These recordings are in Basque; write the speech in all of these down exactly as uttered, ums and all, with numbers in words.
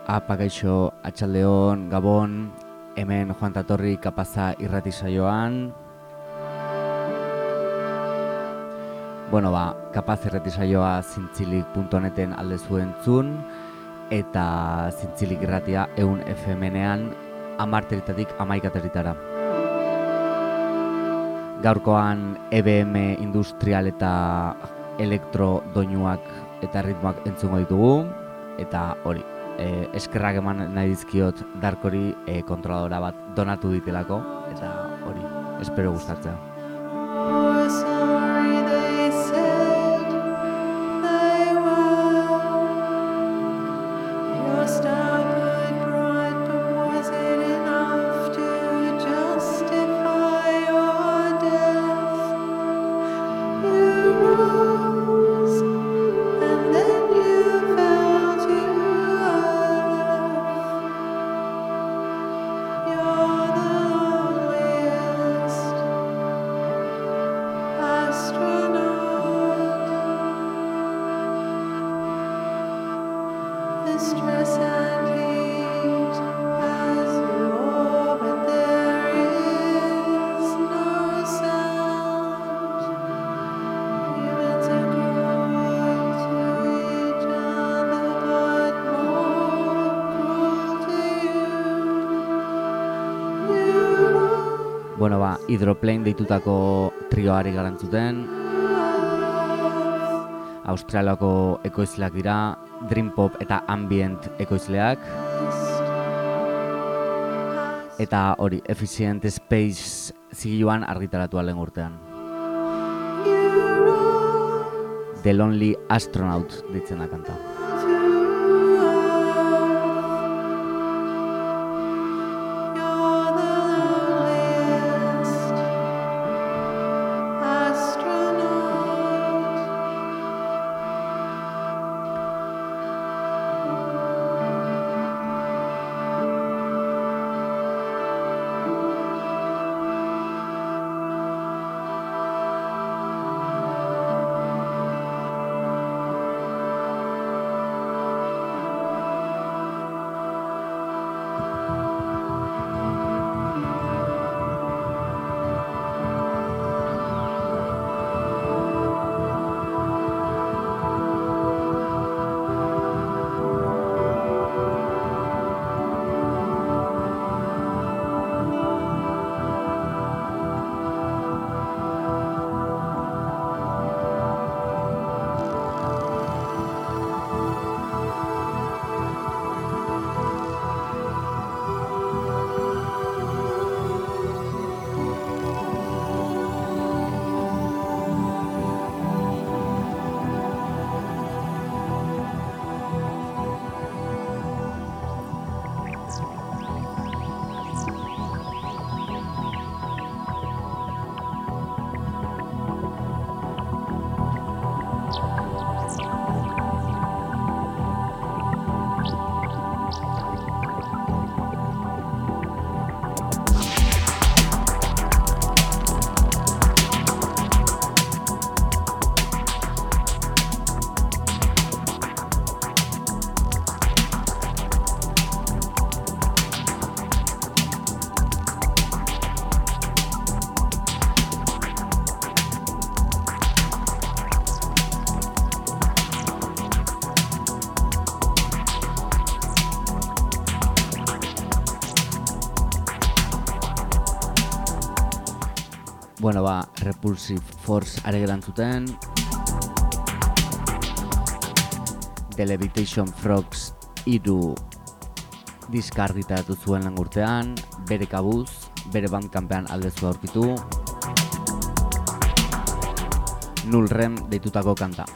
Apa gaixo, atxaldeon, gabon, hemen Joan Tatorri Kapaza irrati saioan. Bueno, ba, Kapaz irrati saioa zintzilik puntu neten alde zuen zun, eta zintzilik irratia ehun F M-nean amarteritatik amaikateritara. Gaurkoan E B M industrial eta elektro doinuak eta ritmoak entzungo ditugu, eta hori. Eh, eskerrak eman nahi dizkiot Darkori eh, kontroladora bat donatu ditelako, eta hori, espero gustatzea. Bueno, ba, Hydroplane deitutako trioari garantzuten. Australiako ekoizleak dira, Dream Pop eta Ambient ekoizleak. Eta hori, Efficient Space zigiluan argitaratu lehen urtean. The Lonely Astronaut deitzen da kanta. Bueno, ba, Repulsive Force are gerantzuten. The Levitation Frogs hiru diska argitaratu zuen lehen urtean, bere kabuz, bere bandcampean aldezu aurkitu. Nullrem deitutako kanta.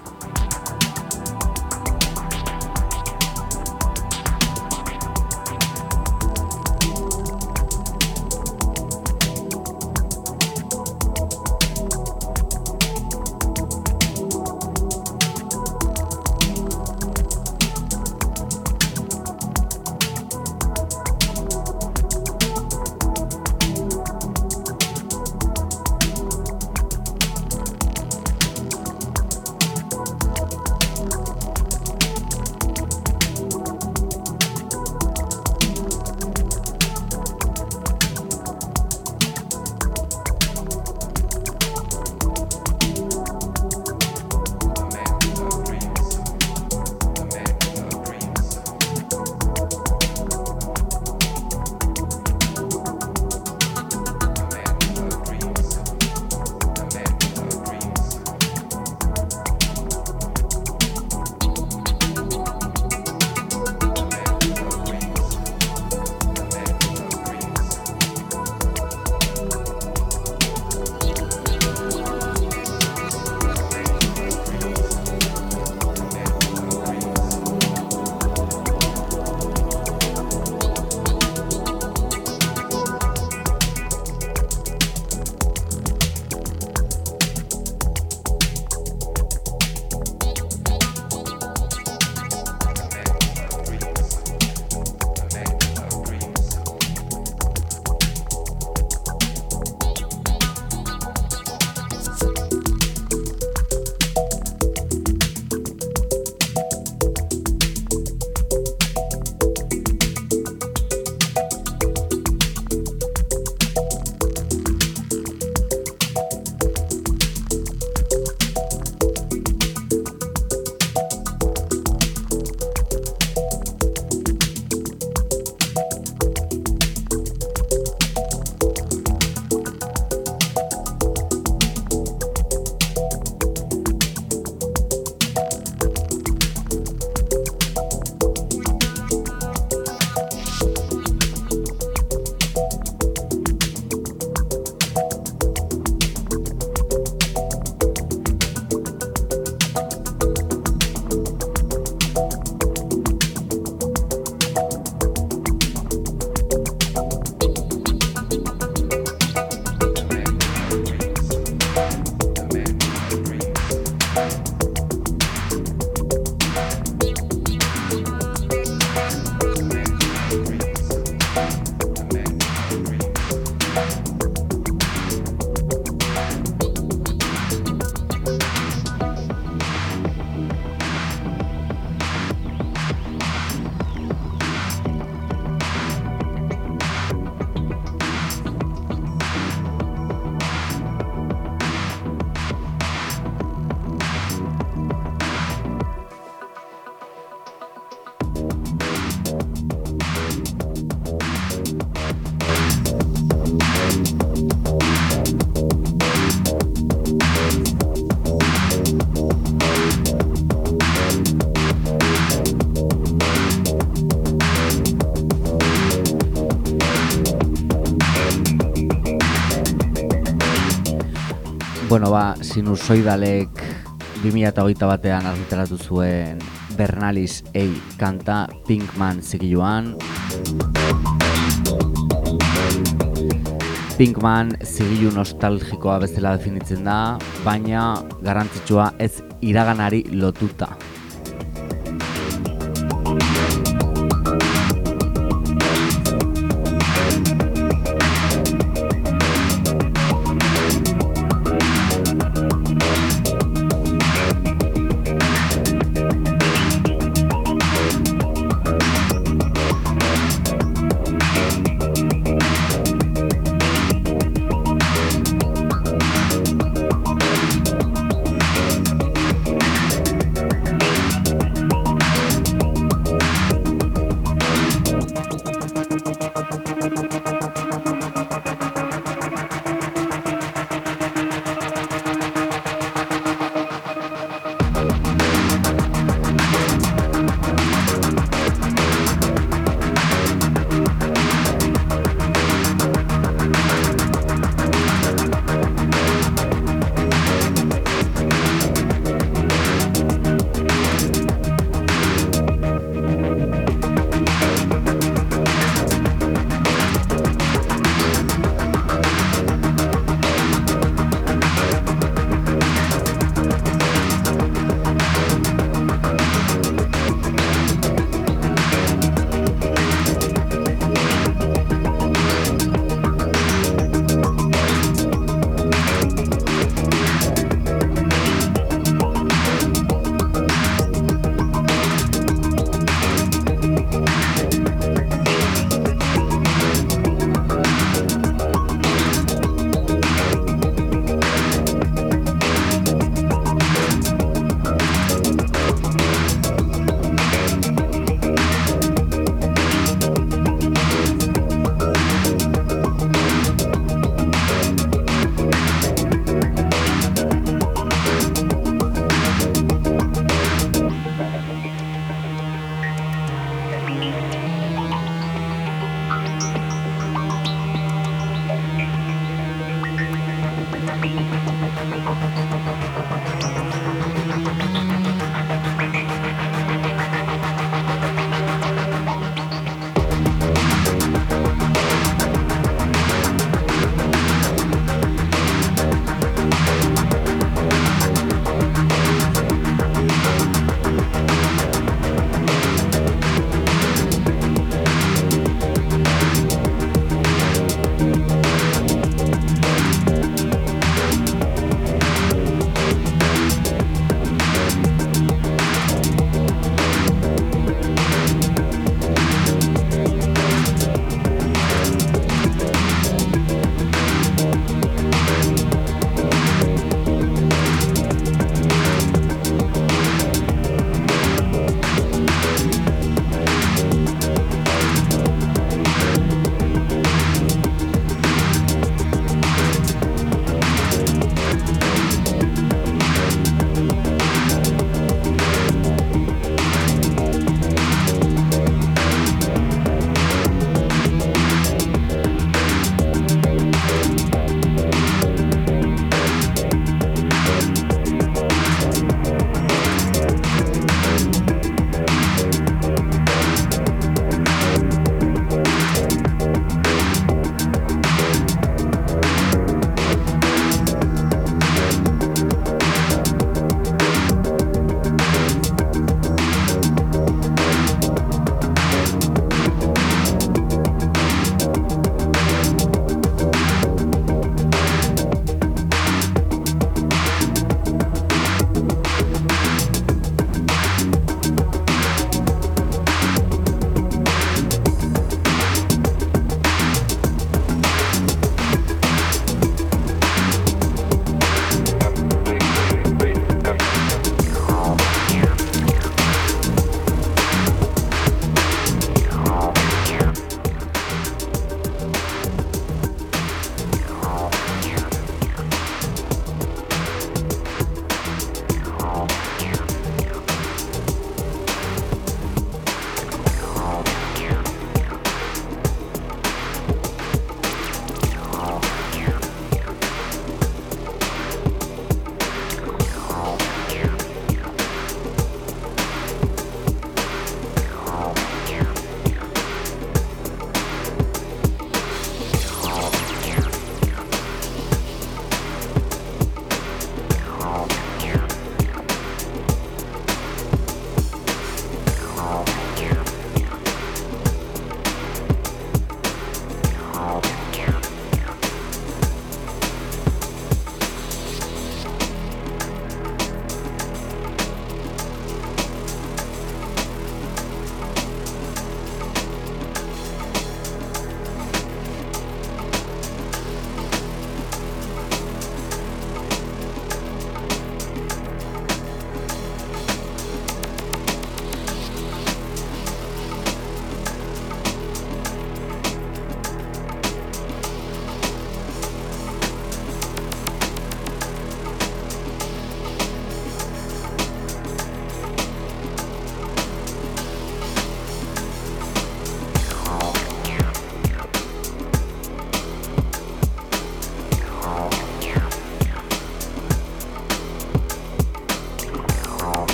Bueno, ba, sinusoidalek bi mila hogeita batean argitaratu zuen Bernalis ei kanta Pinkman zigiluan. Pinkman zigilu nostalgikoa bezala definitzen da, baina garrantzitsua ez iraganari lotuta.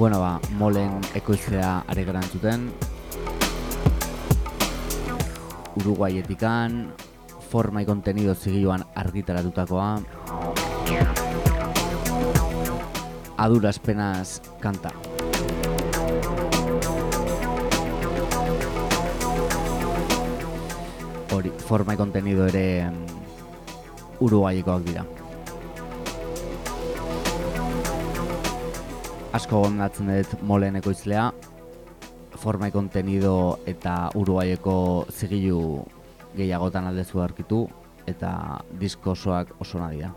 Bueno, ba, molen ekoizlea ari gara entzuten. Uruguayetikan, forma y contenido zigioan argitaratutakoa. A duras penas kanta. Hori, forma y contenido ere Uruguayekoak dira. Asko gondatzen dut molen ekoizlea, forma y contenido eta Uruguayeko zigilu gehiagotan aldezu aurkitu eta disko osoak oso ona dira.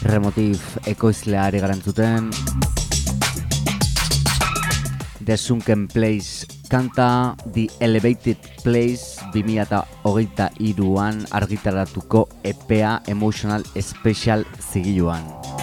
Premotiv ekoizlea ari garantzuten. The Sunken Place kanta, The Elevated Place bi mila hogeita hiruan argitaratuko E P A Emotional Special zigiluan.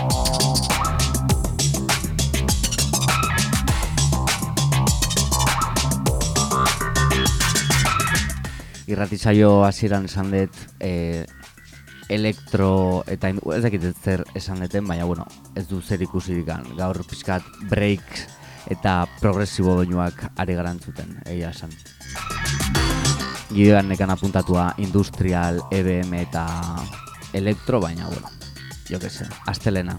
Irratisaio hasieran esan dut e, elektro eta ez dakit zer esan duten, baina bueno, ez du zer ikusirik gaur pixkat break eta progresibo doinuak ari garantzuten, egia esan. Gidean nekan apuntatua industrial, E B M eta elektro, baina bueno, jo que se, astelena.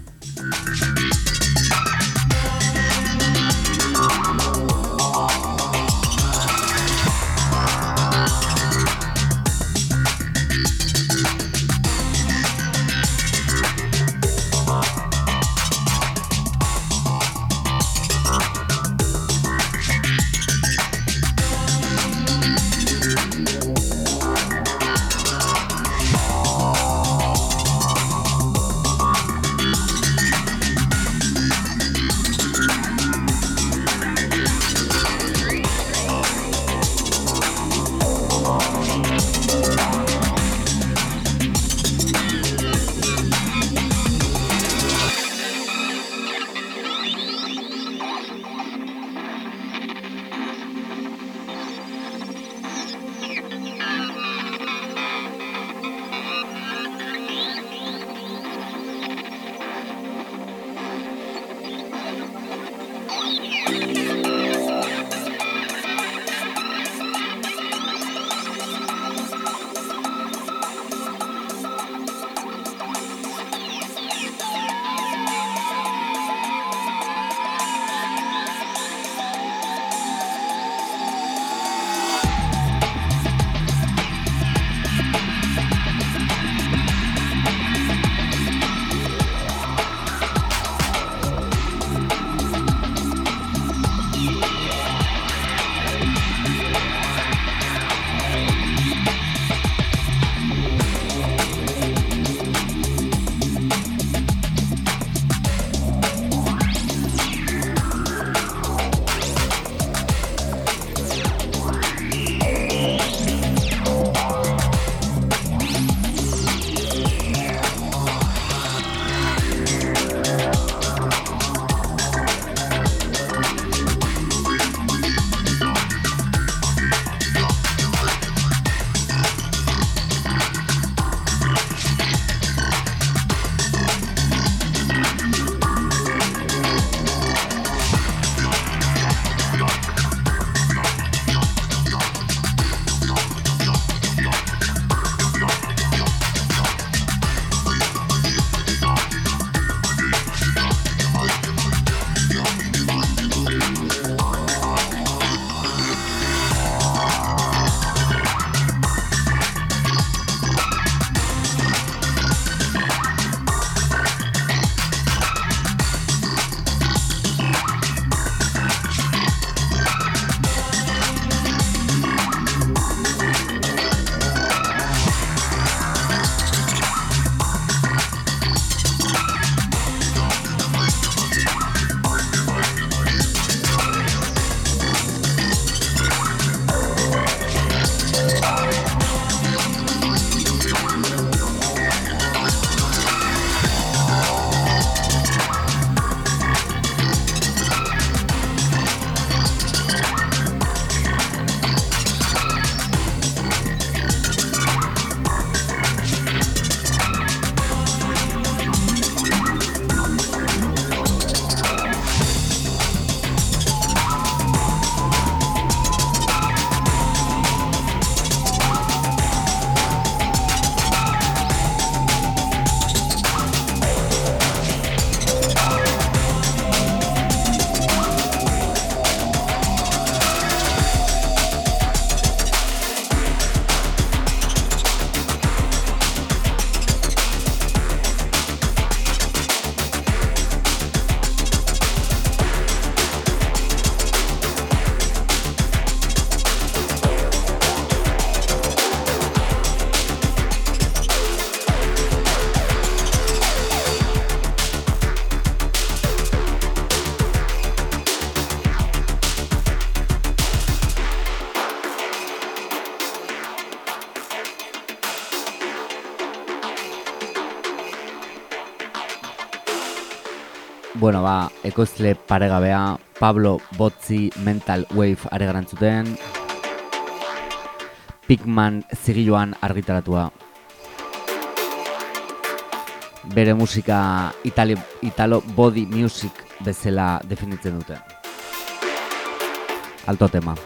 Bueno, ba, ekoizle paregabea Pablo Botzi Mental Wave are garantzuten, Pigman zigiluan argitaratua. Bere musika Itali, Italo Body Music bezala definitzen dute. Alto tema.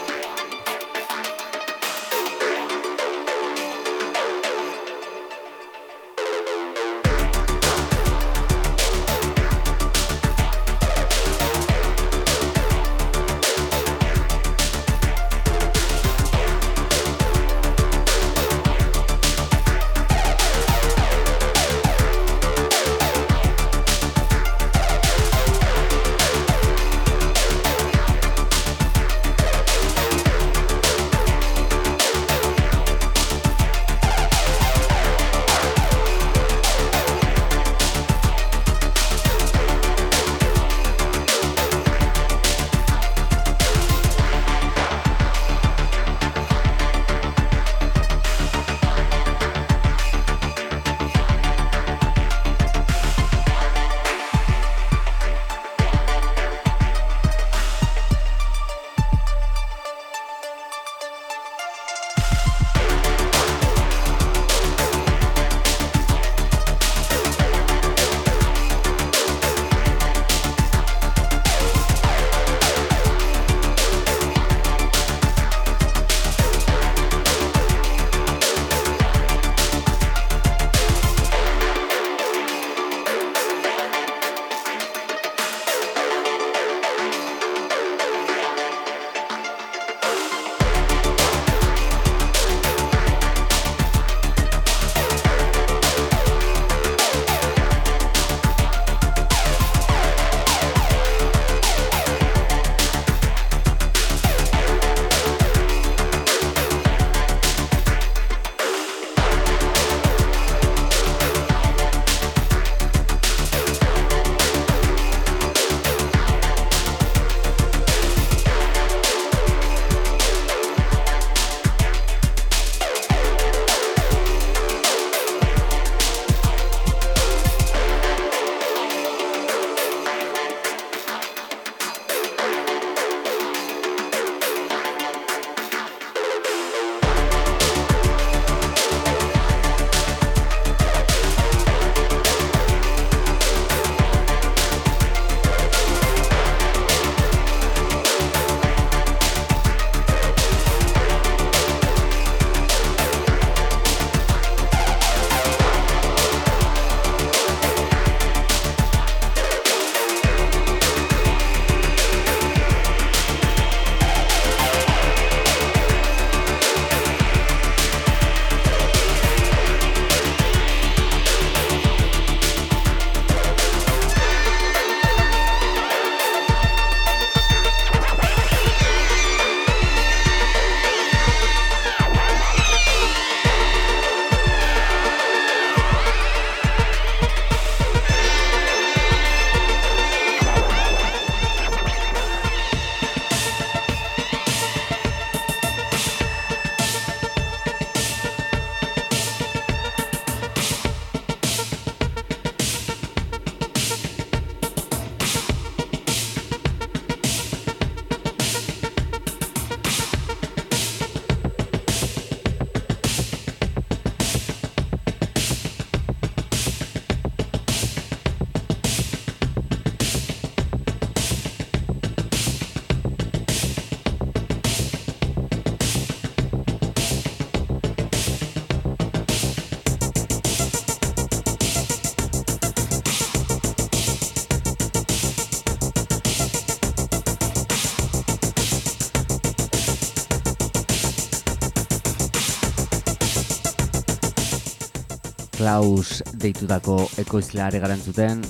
Klaus deitutako ekoizleare garantzuten.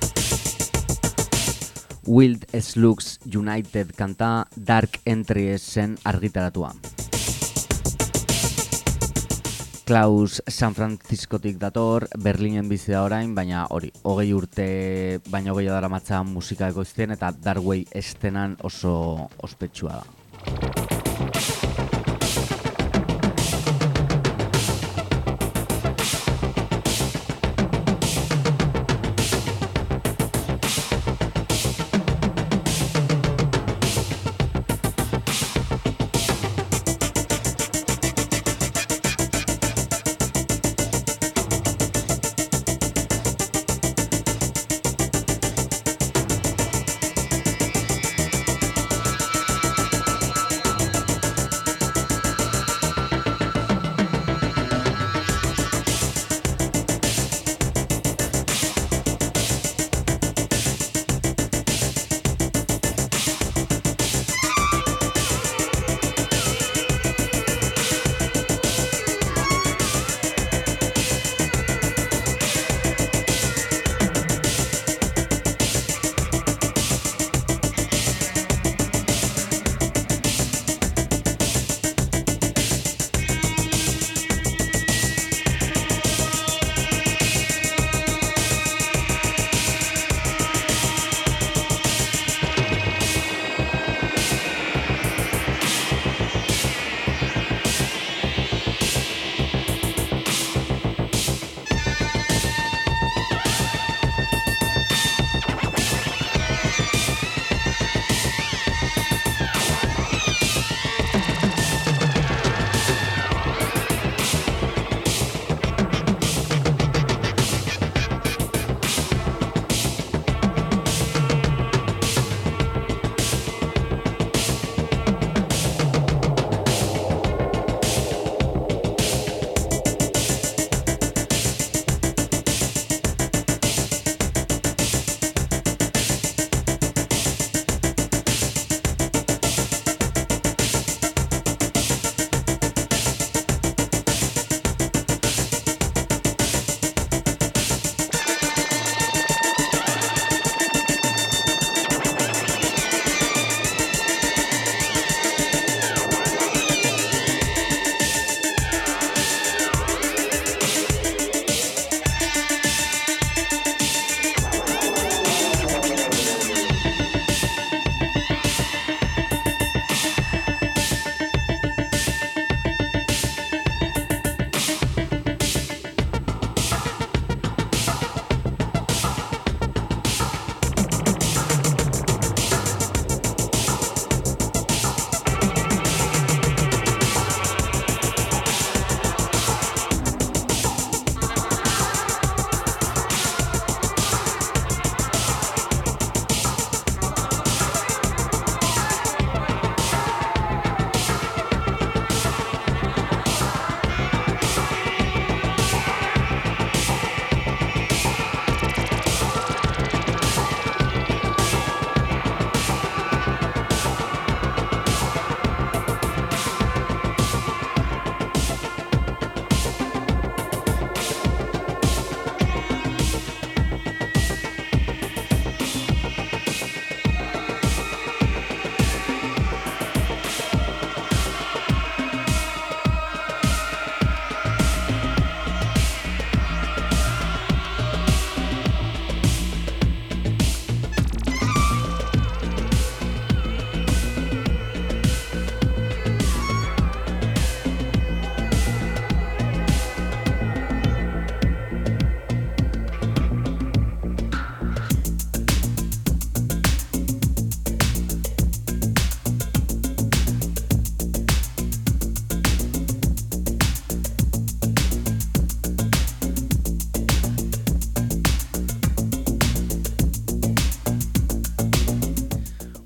Wild Slugs United kanta Dark Entries zen argitaratua. Klaus San Franciscotik dator, Berlinen bizi da orain, baina hori, hogei urte baina hogei daramatza musika ekoizten eta Darkway estenan oso ospetsua da.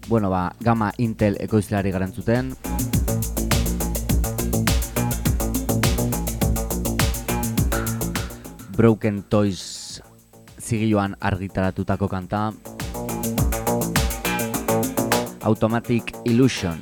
bueno, ba, Gama Intel ekoizleari garantzuten. Broken Toys zigiluan argitaratutako kanta. Automatic Illusion.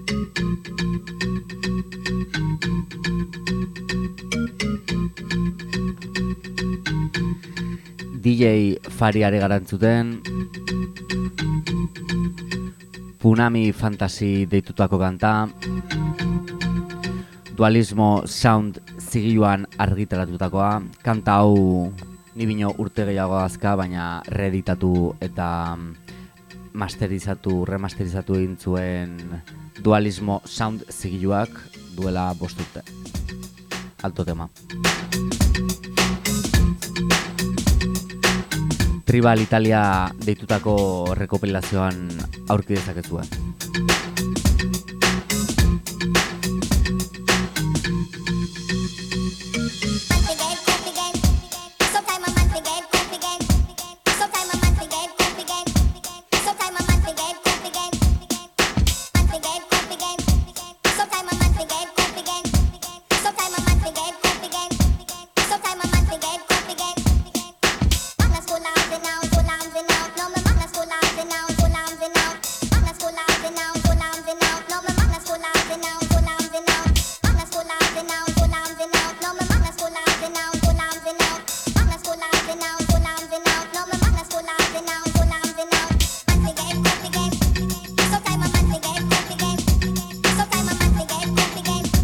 D J Fariare garantzuten Punami Fantasy deitutako kanta, Dualismo Sound zigiluan argitaratutakoa. Kanta hau ni bino urte gehiago azka, baina reeditatu eta masterizatu, remasterizatu egin zuen Dualismo Sound zigiluak duela bost urte. Alto tema. Tribal Italia deitutako rekopilazioan aurki dezakezue. Again.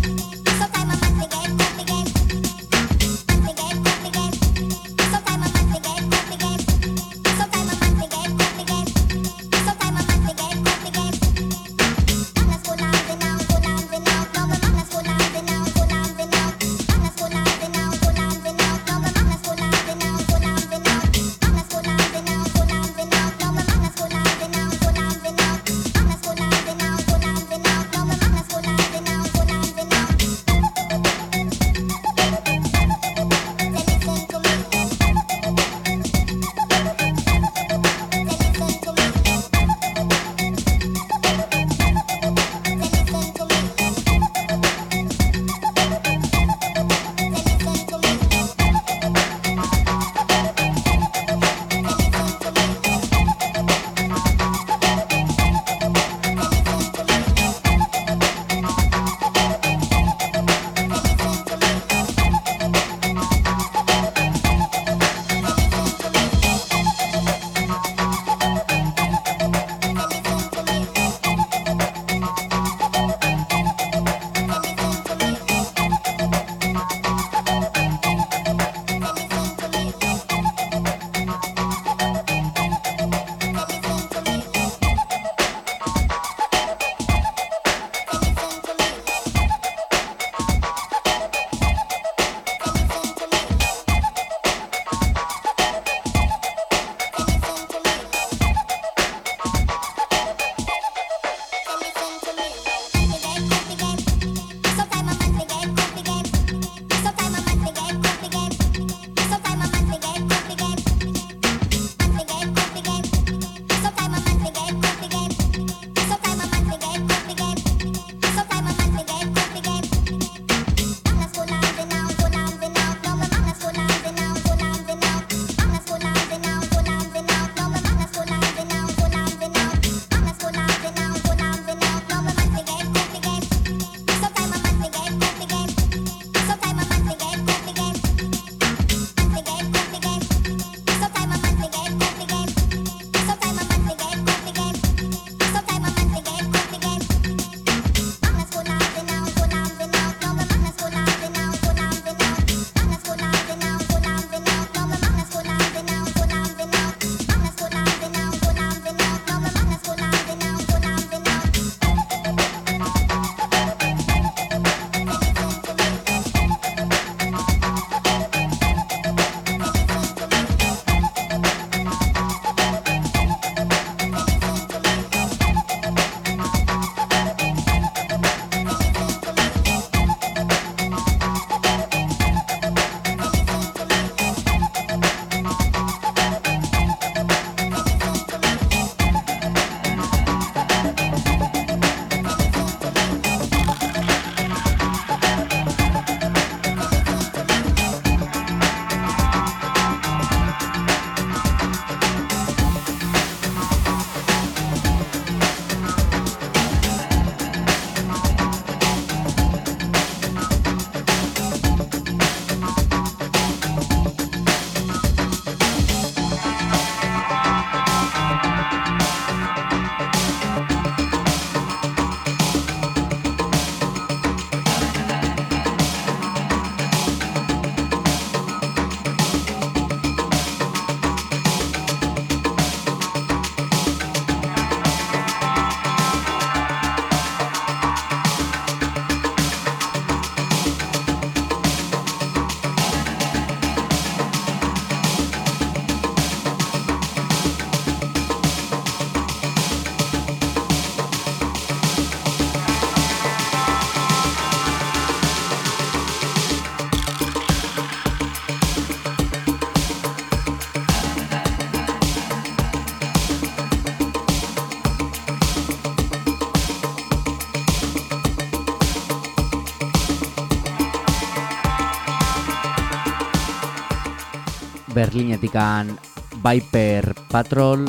Berlinetikan Viper Patrol,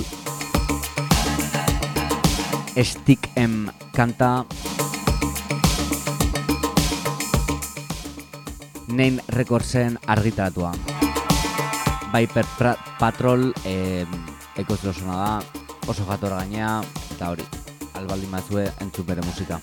Stick M kanta, Name Recordsen argitaratua. Viper pra- Patrol eh, ekoizlosona da, oso jator gainea, eta hori, albaldin bazue entzun bere musika.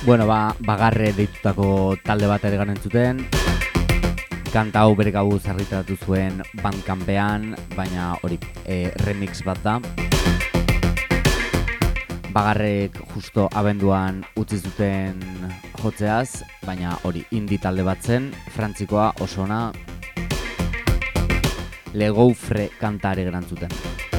Bueno, ba, bagarre deitutako talde bat ere garen zuten. Kanta hau bere kabuz argitaratu zuen Bandcampean, baina hori e, remix bat da. Bagarrek justo abenduan utzi zuten jotzeaz, baina hori indie talde bat zen, frantzikoa oso ona. Le Gaufre kanta ere garen zuten.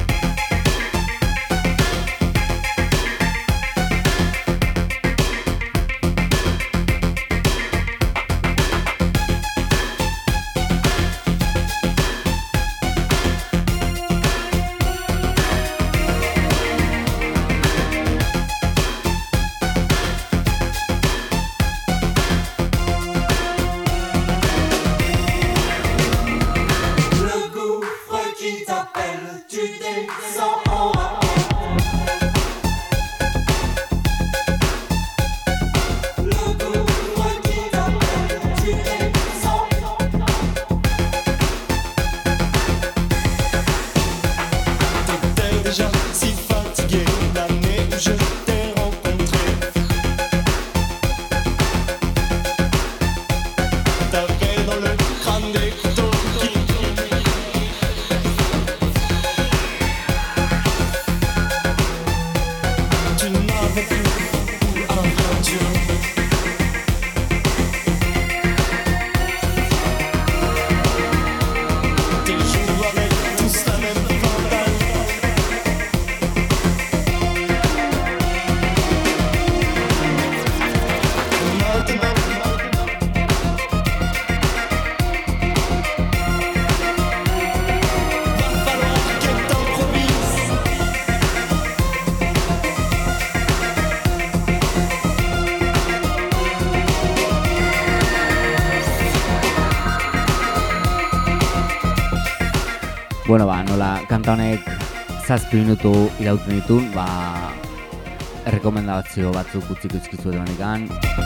Bueno, ba, nola kanta honek zazpi minutu irauten ditun, ba, errekomendazio batzuk utziko izkizu edo manikan.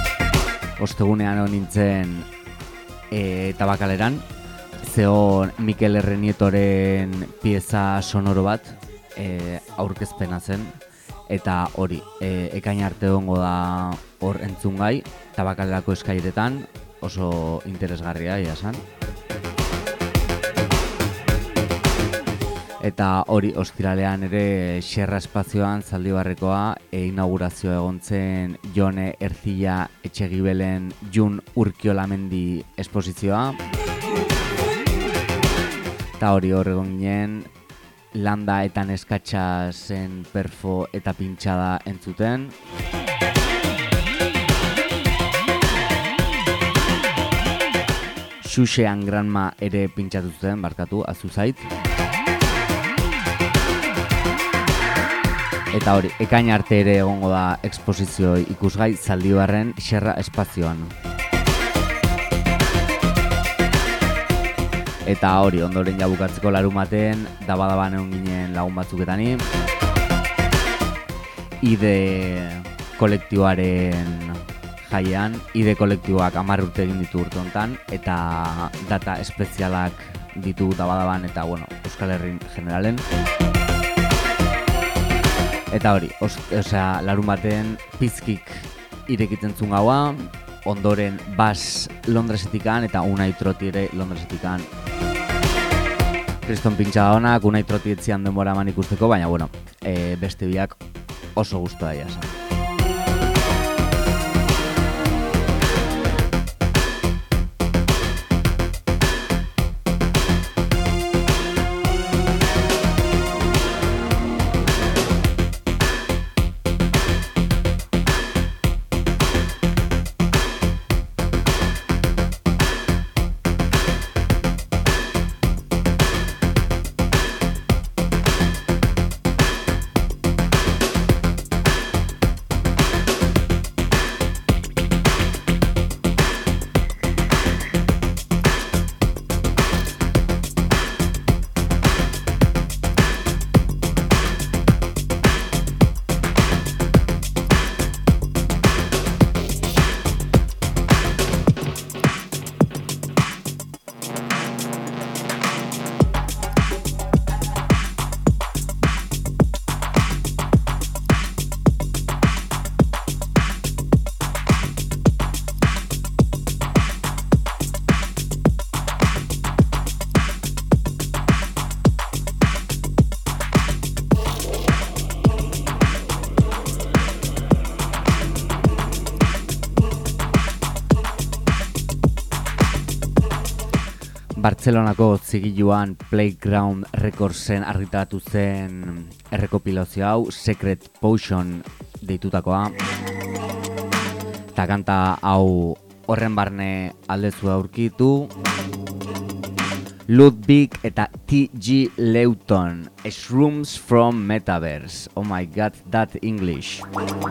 Ostegunean hon nintzen e, Tabakaleran, zeon Mikel Errenietoren pieza sonoro bat e, aurkezpena zen, eta hori, e, ekain arte hongo da hor entzungai, Tabakalerako eskairetan, oso interesgarria, ia esan. Eta hori ostiralean ere Xerra espazioan Zaldibarrekoa e inaugurazioa egon zen Jone Ercilla Etxegibelen Jun Urkiolamendi esposizioa. Eta hori hor egon ginen Landa eta Neskatxa zen perfo eta pintxada entzuten. Xuxean Granma ere pintxatu zuten, barkatu, azu zait. Eta hori, ekain arte ere egongo da eksposizio ikusgai Zaldibarren Xerra espazioan. Eta hori, ondoren jabukatzeko larumaten, dabadaban egon ginen lagun batzuketani. Ide kolektiboaren jaiean, Ide kolektiboak hamar urte egin ditu urte hontan, eta data espezialak ditu dabadaban eta bueno, Euskal Herrin generalen. Eta hori, os, osea, larun baten pizkik irekitzen zuen gaua, ondoren Bas Londresetikan eta Unai Troti ere Londresetikan. Kriston pintxada honak, Unai Troti etzian denbora eman ikusteko, baina bueno, e, beste biak oso guztua daia esan. Bartzelonako zigiluan Playground Recordsen argitaratu zen errekopilazio hau, Secret Potion deitutakoa. Eta kanta hau horren barne aldezu aurkitu. Ludwig eta T G Lewton, Shrooms from Metaverse. Oh my god, that English.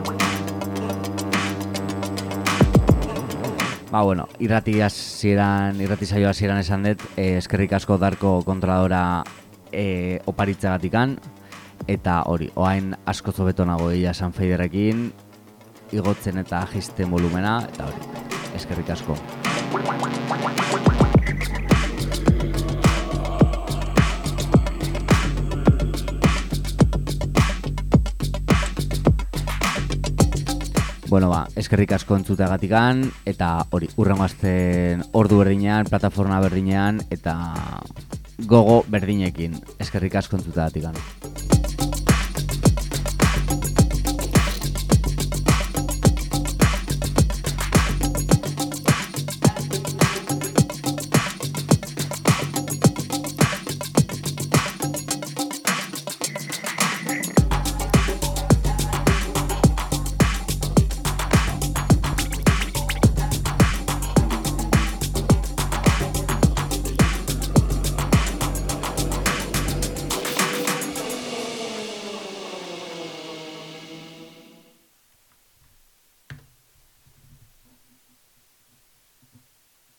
Ba, bueno, irrati hasieran, irrati saio hasieran esan dut, eh, eskerrik asko Darko kontroladora eh, oparitzagatikan, eta hori, oain asko zobetonago egia San Feiderekin, igotzen eta jisten volumena, eta hori, eskerrik asko. Bueno, ba, eskerrik asko entzuteagatikan, eta hori, urrengo azten ordu berdinean, plataforma berdinean, eta gogo berdinekin. Eskerrik asko entzuteagatikan.